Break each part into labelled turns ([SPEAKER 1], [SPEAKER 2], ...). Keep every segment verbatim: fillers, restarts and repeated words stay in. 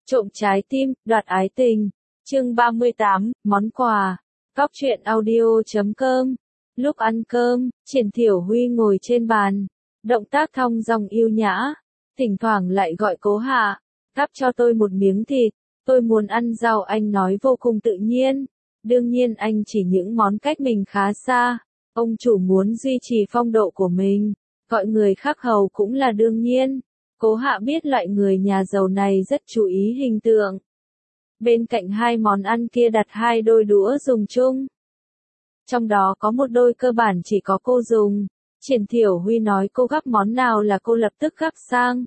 [SPEAKER 1] Trộm trái tim, đoạt ái tình. Chương ba mươi tám, món quà. Góc truyện audio chấm com. Lúc ăn cơm, Triển Thiểu Huy ngồi trên bàn, động tác thong dong yêu nhã, thỉnh thoảng lại gọi Cố Hạ, gắp cho tôi một miếng thịt, tôi muốn ăn rau, anh nói vô cùng tự nhiên. Đương nhiên anh chỉ những món cách mình khá xa, ông chủ muốn duy trì phong độ của mình, gọi người khác hầu cũng là đương nhiên. Cố Hạ biết loại người nhà giàu này rất chú ý hình tượng. Bên cạnh hai món ăn kia đặt hai đôi đũa dùng chung. Trong đó có một đôi cơ bản chỉ có cô dùng. Triển Thiểu Huy nói cô gắp món nào là cô lập tức gắp sang.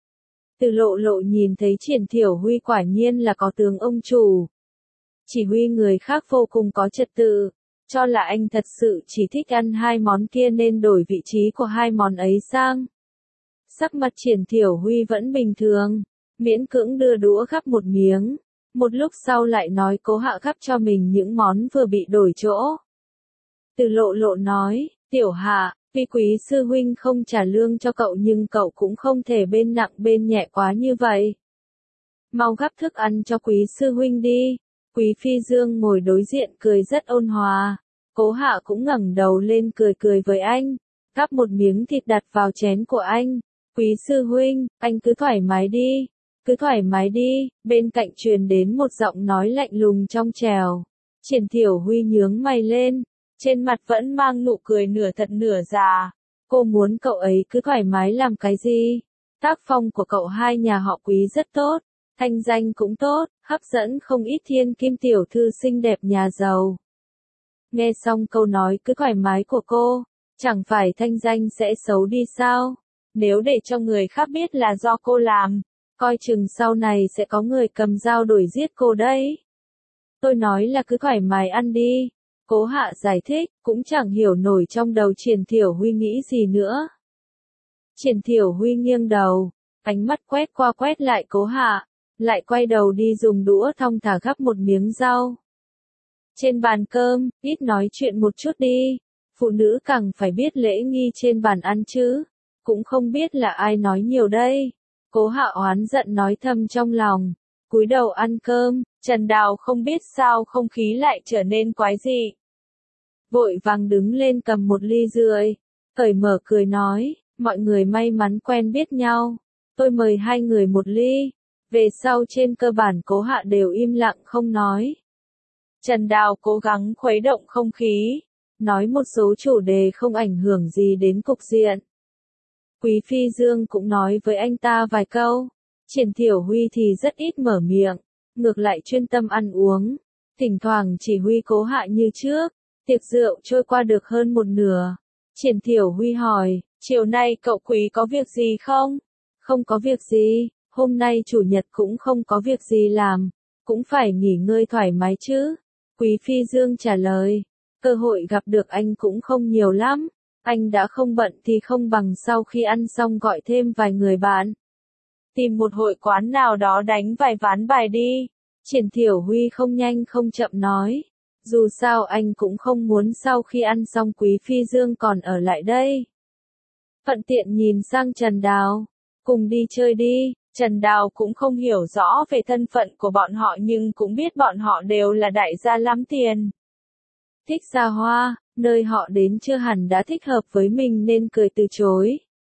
[SPEAKER 1] Từ Lộ Lộ nhìn thấy Triển Thiểu Huy quả nhiên là có tướng ông chủ. Chỉ huy người khác vô cùng có trật tự, cho là anh thật sự chỉ thích ăn hai món kia nên đổi vị trí của hai món ấy sang. Sắc mặt Triển Thiểu Huy vẫn bình thường, miễn cưỡng đưa đũa gắp một miếng, một lúc sau lại nói Cố Hạ gắp cho mình những món vừa bị đổi chỗ. Từ Lộ Lộ nói, Tiểu Hạ, vì Quý sư huynh không trả lương cho cậu nhưng cậu cũng không thể bên nặng bên nhẹ quá như vậy. Mau gắp thức ăn cho Quý sư huynh đi. Quý Phi Dương ngồi đối diện cười rất ôn hòa. Cố Hạ cũng ngẩng đầu lên cười cười với anh, gắp một miếng thịt đặt vào chén của anh. Quý sư huynh, anh cứ thoải mái đi, cứ thoải mái đi. Bên cạnh truyền đến một giọng nói lạnh lùng trong trẻo. Triển Thiểu Huy nhướng mày lên, trên mặt vẫn mang nụ cười nửa thật nửa giả. Cô muốn cậu ấy cứ thoải mái làm cái gì? Tác phong của cậu hai nhà họ Quý rất tốt, thanh danh cũng tốt, hấp dẫn không ít thiên kim tiểu thư xinh đẹp nhà giàu. Nghe xong câu nói cứ thoải mái của cô, chẳng phải thanh danh sẽ xấu đi sao? Nếu để cho người khác biết là do cô làm, coi chừng sau này sẽ có người cầm dao đuổi giết cô đấy. Tôi nói là cứ thoải mái ăn đi. Cố Hạ giải thích, cũng chẳng hiểu nổi trong đầu Triển Thiểu Huy nghĩ gì nữa. Triển Thiểu Huy nghiêng đầu, ánh mắt quét qua quét lại Cố Hạ, lại quay đầu đi dùng đũa thong thả gắp một miếng rau. Trên bàn cơm, ít nói chuyện một chút đi, phụ nữ càng phải biết lễ nghi trên bàn ăn chứ, cũng không biết là ai nói nhiều đây. Cố Hạ oán giận nói thầm trong lòng, cúi đầu ăn cơm. Trần Đào không biết sao không khí lại trở nên quái dị. Vội vàng đứng lên cầm một ly rưỡi, cởi mở cười nói, mọi người may mắn quen biết nhau, tôi mời hai người một ly. Về sau trên cơ bản Cố Hạ đều im lặng không nói. Trần Đào cố gắng khuấy động không khí, nói một số chủ đề không ảnh hưởng gì đến cục diện. Quý Phi Dương cũng nói với anh ta vài câu, Triển Thiểu Huy thì rất ít mở miệng, ngược lại chuyên tâm ăn uống, thỉnh thoảng chỉ huy Cố Hạ như trước. Tiệc rượu trôi qua được hơn một nửa. Triển Thiểu Huy hỏi, chiều nay cậu Quý có việc gì không? Không có việc gì, hôm nay chủ nhật cũng không có việc gì làm, cũng phải nghỉ ngơi thoải mái chứ. Quý Phi Dương trả lời, cơ hội gặp được anh cũng không nhiều lắm, anh đã không bận thì không bằng sau khi ăn xong gọi thêm vài người bạn. Tìm một hội quán nào đó đánh vài ván bài đi. Triển Thiểu Huy không nhanh không chậm nói. Dù sao anh cũng không muốn sau khi ăn xong Quý Phi Dương còn ở lại đây. Thuận tiện nhìn sang Trần Đào. Cùng đi chơi đi. Trần Đào cũng không hiểu rõ về thân phận của bọn họ nhưng cũng biết bọn họ đều là đại gia lắm tiền. Thích xa hoa, nơi họ đến chưa hẳn đã thích hợp với mình nên cười từ chối.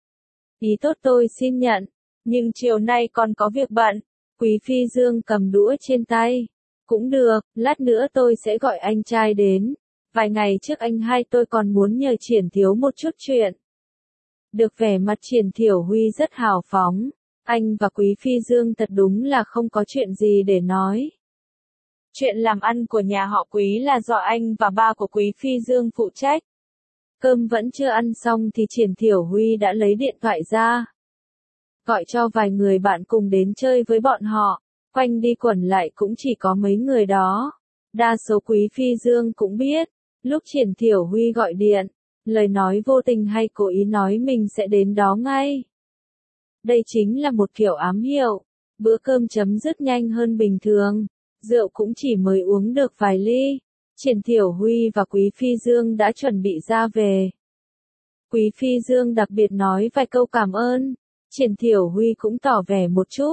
[SPEAKER 1] Ý tốt tôi xin nhận, nhưng chiều nay còn có việc bận. Quý Phi Dương cầm đũa trên tay. Cũng được, lát nữa tôi sẽ gọi anh trai đến. Vài ngày trước anh hai tôi còn muốn nhờ Triển Thiếu một chút chuyện. Được vẻ mặt Triển Thiểu Huy rất hào phóng. Anh và Quý Phi Dương thật đúng là không có chuyện gì để nói. Chuyện làm ăn của nhà họ Quý là do anh và ba của Quý Phi Dương phụ trách. Cơm vẫn chưa ăn xong thì Triển Thiểu Huy đã lấy điện thoại ra. Gọi cho vài người bạn cùng đến chơi với bọn họ. Quanh đi quẩn lại cũng chỉ có mấy người đó. Đa số Quý Phi Dương cũng biết. Lúc Triển Thiểu Huy gọi điện, lời nói vô tình hay cố ý nói mình sẽ đến đó ngay. Đây chính là một kiểu ám hiệu. Bữa cơm chấm dứt nhanh hơn bình thường. Rượu cũng chỉ mới uống được vài ly. Triển Thiểu Huy và Quý Phi Dương đã chuẩn bị ra về. Quý Phi Dương đặc biệt nói vài câu cảm ơn. Triển Thiểu Huy cũng tỏ vẻ một chút.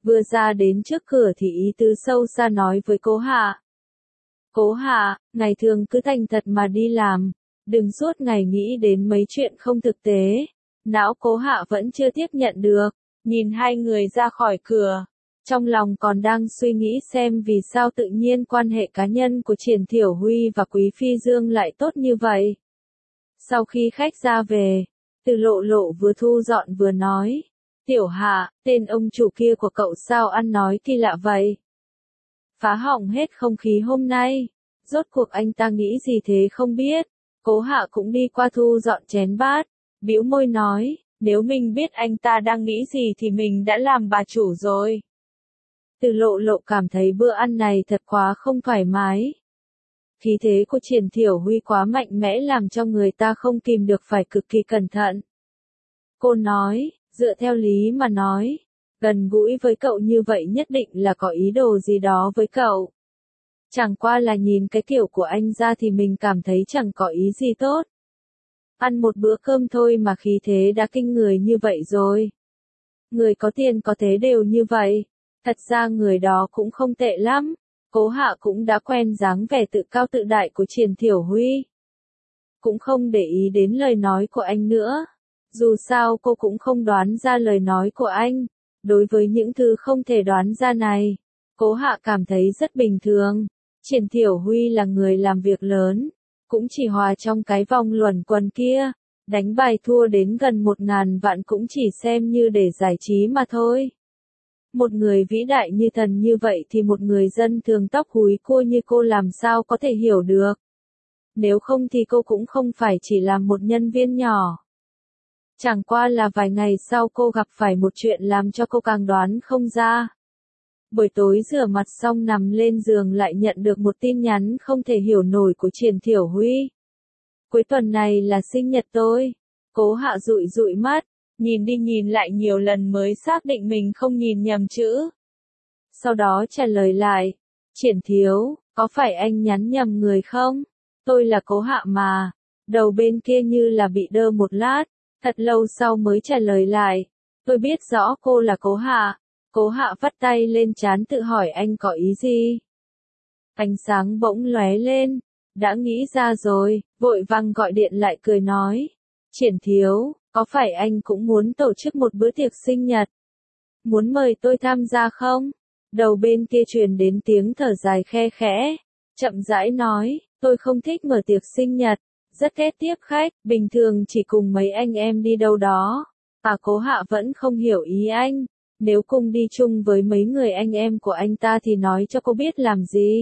[SPEAKER 1] vừa ra đến trước cửa thì ý tứ sâu xa nói với Cố Hạ. Cố Hạ, ngày thường cứ thành thật mà đi làm, đừng suốt ngày nghĩ đến mấy chuyện không thực tế. Não Cố Hạ vẫn chưa tiếp nhận được, nhìn hai người ra khỏi cửa. Trong lòng còn đang suy nghĩ xem vì sao tự nhiên quan hệ cá nhân của Triển Thiểu Huy và Quý Phi Dương lại tốt như vậy. Sau khi khách ra về, Từ Lộ Lộ vừa thu dọn vừa nói. Tiểu Hạ, tên ông chủ kia của cậu sao ăn nói kỳ lạ vậy? Phá hỏng hết không khí hôm nay. Rốt cuộc anh ta nghĩ gì thế không biết. Cố Hạ cũng đi qua thu dọn chén bát. Bĩu môi nói, nếu mình biết anh ta đang nghĩ gì thì mình đã làm bà chủ rồi. Từ Lộ Lộ cảm thấy bữa ăn này thật quá không thoải mái. Khí thế của Triển Thiểu Huy quá mạnh mẽ làm cho người ta không kìm được phải cực kỳ cẩn thận. Cô nói, dựa theo lý mà nói, gần gũi với cậu như vậy nhất định là có ý đồ gì đó với cậu. Chẳng qua là nhìn cái kiểu của anh ra thì mình cảm thấy chẳng có ý gì tốt. Ăn một bữa cơm thôi mà khí thế đã kinh người như vậy rồi. Người có tiền có thế đều như vậy. Thật ra người đó cũng không tệ lắm. Cố Hạ cũng đã quen dáng vẻ tự cao tự đại của Triển Thiểu Huy. Cũng không để ý đến lời nói của anh nữa. Dù sao cô cũng không đoán ra lời nói của anh. Đối với những thứ không thể đoán ra này, Cố Hạ cảm thấy rất bình thường. Triển Thiểu Huy là người làm việc lớn, cũng chỉ hòa trong cái vòng luẩn quẩn kia. Đánh bài thua đến gần một ngàn vạn cũng chỉ xem như để giải trí mà thôi. Một người vĩ đại như thần như vậy thì một người dân thường tóc húi cua như cô làm sao có thể hiểu được. Nếu không thì cô cũng không phải chỉ là một nhân viên nhỏ. Chẳng qua là vài ngày sau cô gặp phải một chuyện làm cho cô càng đoán không ra. Buổi tối rửa mặt xong nằm lên giường lại nhận được một tin nhắn không thể hiểu nổi của Triển Thiểu Huy. Cuối tuần này là sinh nhật tôi. Cố Hạ dụi dụi mắt, nhìn đi nhìn lại nhiều lần mới xác định mình không nhìn nhầm chữ. Sau đó trả lời lại, Triển Thiếu, có phải anh nhắn nhầm người không? Tôi là Cố Hạ mà. Đầu bên kia như là bị đơ một lát, thật lâu sau mới trả lời lại, tôi biết rõ cô là Cố Hạ. Cố Hạ vắt tay lên trán tự hỏi anh có ý gì? Ánh sáng bỗng lóe lên, đã nghĩ ra rồi, vội vàng gọi điện lại cười nói, Triển Thiếu, có phải anh cũng muốn tổ chức một bữa tiệc sinh nhật? Muốn mời tôi tham gia không? Đầu bên kia truyền đến tiếng thở dài khe khẽ, chậm rãi nói, tôi không thích mở tiệc sinh nhật, rất ghét tiếp khách, bình thường chỉ cùng mấy anh em đi đâu đó. À Cố Hạ vẫn không hiểu ý anh, nếu cùng đi chung với mấy người anh em của anh ta thì nói cho cô biết làm gì.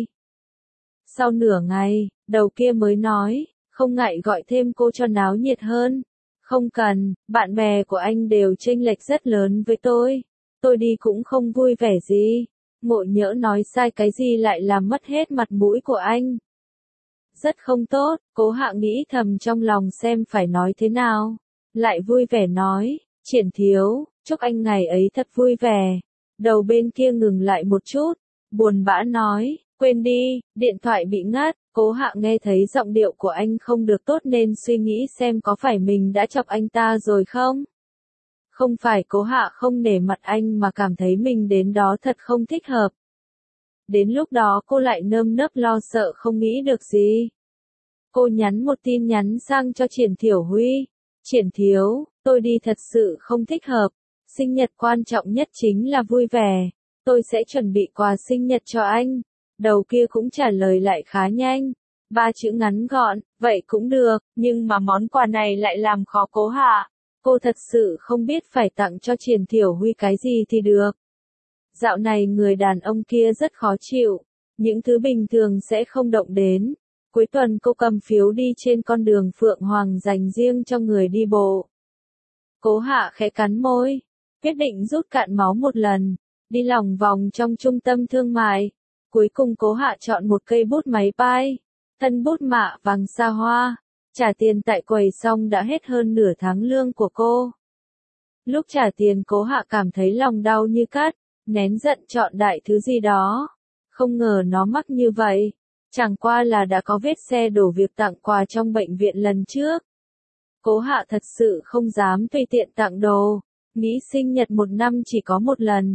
[SPEAKER 1] Sau nửa ngày, đầu kia mới nói, không ngại gọi thêm cô cho náo nhiệt hơn. Không cần, bạn bè của anh đều chênh lệch rất lớn với tôi. Tôi đi cũng không vui vẻ gì. Ngộ nhỡ nói sai cái gì lại làm mất hết mặt mũi của anh. Rất không tốt, Cố Hạ nghĩ thầm trong lòng xem phải nói thế nào. Lại vui vẻ nói, Triển Thiếu, chúc anh ngày ấy thật vui vẻ. Đầu bên kia ngừng lại một chút, buồn bã nói, quên đi, điện thoại bị ngắt. Cố Hạ nghe thấy giọng điệu của anh không được tốt nên suy nghĩ xem có phải mình đã chọc anh ta rồi không. Không phải Cố Hạ không nể mặt anh mà cảm thấy mình đến đó thật không thích hợp. Đến lúc đó cô lại nơm nớp lo sợ không nghĩ được gì. Cô nhắn một tin nhắn sang cho Triển Thiểu Huy. Triển Thiếu, tôi đi thật sự không thích hợp. Sinh nhật quan trọng nhất chính là vui vẻ. Tôi sẽ chuẩn bị quà sinh nhật cho anh. Đầu kia cũng trả lời lại khá nhanh. Ba chữ ngắn gọn, vậy cũng được, nhưng mà món quà này lại làm khó Cố Hạ. Cô thật sự không biết phải tặng cho Triển Thiểu Huy cái gì thì được. Dạo này người đàn ông kia rất khó chịu. Những thứ bình thường sẽ không động đến. Cuối tuần cô cầm phiếu đi trên con đường Phượng Hoàng dành riêng cho người đi bộ. Cố Hạ khẽ cắn môi, quyết định rút cạn máu một lần, đi lòng vòng trong trung tâm thương mại. Cuối cùng Cố Hạ chọn một cây bút máy bay, thân bút mạ vàng xa hoa, trả tiền tại quầy xong đã hết hơn nửa tháng lương của cô. Lúc trả tiền Cố Hạ cảm thấy lòng đau như cắt, nén giận chọn đại thứ gì đó. Không ngờ nó mắc như vậy, chẳng qua là đã có vết xe đổ việc tặng quà trong bệnh viện lần trước. Cố Hạ thật sự không dám tùy tiện tặng đồ, nghĩ sinh nhật một năm chỉ có một lần,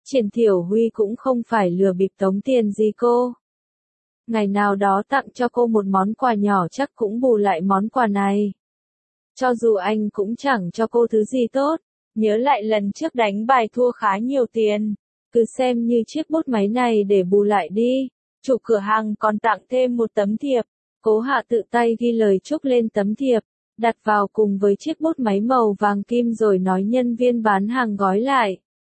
[SPEAKER 1] Triển Thiểu Huy cũng không phải lừa bịp tống tiền gì cô. Ngày nào đó tặng cho cô một món quà nhỏ chắc cũng bù lại món quà này. Cho dù anh cũng chẳng cho cô thứ gì tốt, nhớ lại lần trước đánh bài thua khá nhiều tiền, cứ xem như chiếc bút máy này để bù lại đi. Chủ cửa hàng còn tặng thêm một tấm thiệp, Cố Hạ tự tay ghi lời chúc lên tấm thiệp, đặt vào cùng với chiếc bút máy màu vàng kim rồi nói nhân viên bán hàng gói lại.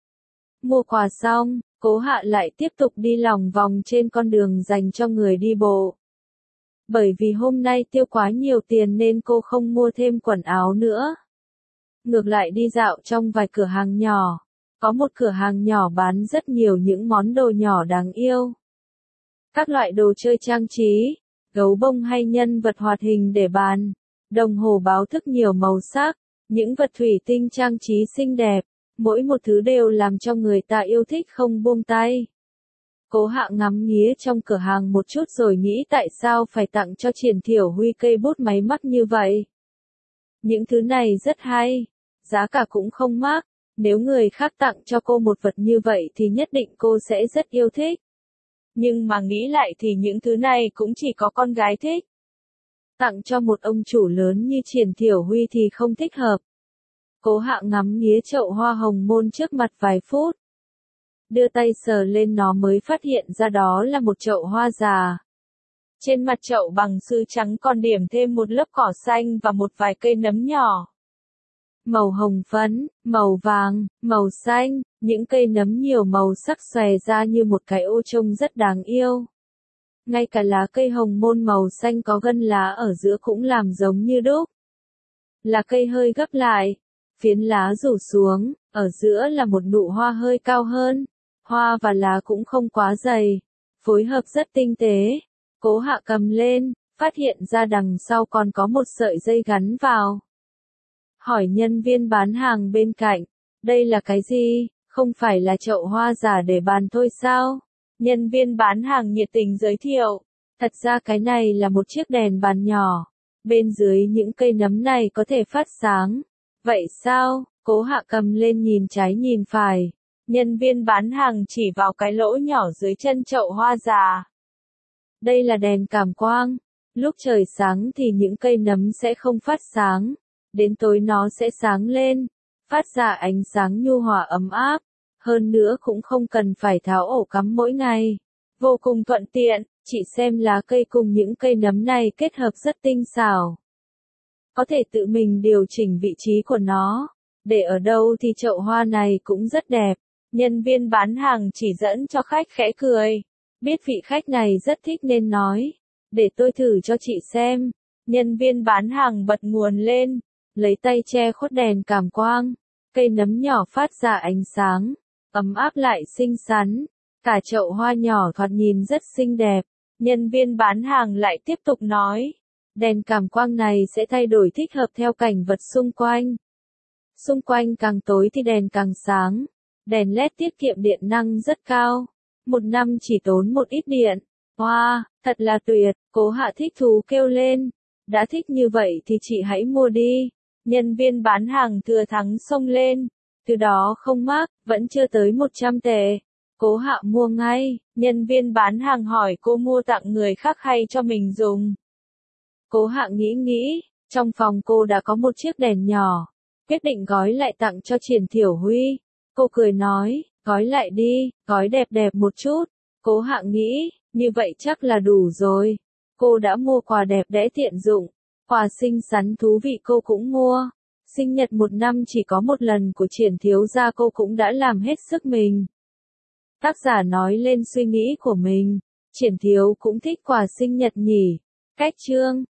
[SPEAKER 1] Mua quà xong, Cố Hạ lại tiếp tục đi lòng vòng trên con đường dành cho người đi bộ. Bởi vì hôm nay tiêu quá nhiều tiền nên cô không mua thêm quần áo nữa. Ngược lại đi dạo trong vài cửa hàng nhỏ. Có một cửa hàng nhỏ bán rất nhiều những món đồ nhỏ đáng yêu. Các loại đồ chơi trang trí, gấu bông hay nhân vật hoạt hình để bàn, đồng hồ báo thức nhiều màu sắc, những vật thủy tinh trang trí xinh đẹp, mỗi một thứ đều làm cho người ta yêu thích không buông tay. Cố Hạ ngắm nghía trong cửa hàng một chút rồi nghĩ tại sao phải tặng cho Triển Thiểu Huy cây bút máy mắc như vậy. Những thứ này rất hay, giá cả cũng không mắc, nếu người khác tặng cho cô một vật như vậy thì nhất định cô sẽ rất yêu thích. Nhưng mà nghĩ lại thì những thứ này cũng chỉ có con gái thích. Tặng cho một ông chủ lớn như Triển Thiểu Huy thì không thích hợp. Cố Hạ ngắm nghía chậu hoa hồng môn trước mặt vài phút. Đưa tay sờ lên nó mới phát hiện ra đó là một chậu hoa già. Trên mặt chậu bằng sứ trắng còn điểm thêm một lớp cỏ xanh và một vài cây nấm nhỏ. Màu hồng phấn, màu vàng, màu xanh, những cây nấm nhiều màu sắc xòe ra như một cái ô trông rất đáng yêu. Ngay cả lá cây hồng môn màu xanh có gân lá ở giữa cũng làm giống như đúc. Lá cây hơi gấp lại, phiến lá rủ xuống, ở giữa là một nụ hoa hơi cao hơn. Hoa và lá cũng không quá dày, phối hợp rất tinh tế. Cố Hạ cầm lên, phát hiện ra đằng sau còn có một sợi dây gắn vào. Hỏi nhân viên bán hàng bên cạnh, đây là cái gì, không phải là chậu hoa giả để bàn thôi sao? Nhân viên bán hàng nhiệt tình giới thiệu, thật ra cái này là một chiếc đèn bàn nhỏ, bên dưới những cây nấm này có thể phát sáng. Vậy sao? Cố Hạ cầm lên nhìn trái nhìn phải. Nhân viên bán hàng chỉ vào cái lỗ nhỏ dưới chân chậu hoa già. Đây là đèn cảm quang. Lúc trời sáng thì những cây nấm sẽ không phát sáng. Đến tối nó sẽ sáng lên, phát ra ánh sáng nhu hòa ấm áp. Hơn nữa cũng không cần phải tháo ổ cắm mỗi ngày. Vô cùng thuận tiện, chỉ xem lá cây cùng những cây nấm này kết hợp rất tinh xảo. Có thể tự mình điều chỉnh vị trí của nó. Để ở đâu thì chậu hoa này cũng rất đẹp. Nhân viên bán hàng chỉ dẫn cho khách khẽ cười. Biết vị khách này rất thích nên nói. Để tôi thử cho chị xem. Nhân viên bán hàng bật nguồn lên. Lấy tay che khuất đèn cảm quang. Cây nấm nhỏ phát ra ánh sáng. Ấm áp lại xinh xắn. Cả chậu hoa nhỏ thoạt nhìn rất xinh đẹp. Nhân viên bán hàng lại tiếp tục nói. Đèn cảm quang này sẽ thay đổi thích hợp theo cảnh vật xung quanh. Xung quanh càng tối thì đèn càng sáng. Đèn led tiết kiệm điện năng rất cao. Một năm chỉ tốn một ít điện. Wow, thật là tuyệt, Cố Hạ thích thú kêu lên. Đã thích như vậy thì chị hãy mua đi. Nhân viên bán hàng thừa thắng xông lên. Từ đó không mắc, vẫn chưa tới một trăm tệ. Cố Hạ mua ngay. Nhân viên bán hàng hỏi cô mua tặng người khác hay cho mình dùng. Cố Hạ nghĩ nghĩ, trong phòng cô đã có một chiếc đèn nhỏ. Quyết định gói lại tặng cho Triển Thiểu Huy. Cô cười nói, gói lại đi, gói đẹp đẹp một chút. Cố Hạ nghĩ, như vậy chắc là đủ rồi. Cô đã mua quà đẹp đẽ tiện dụng. Quà xinh xắn thú vị cô cũng mua. Sinh nhật một năm chỉ có một lần của Triển thiếu gia cô cũng đã làm hết sức mình. Tác giả nói lên suy nghĩ của mình. Triển thiếu cũng thích quà sinh nhật nhỉ. Cách chương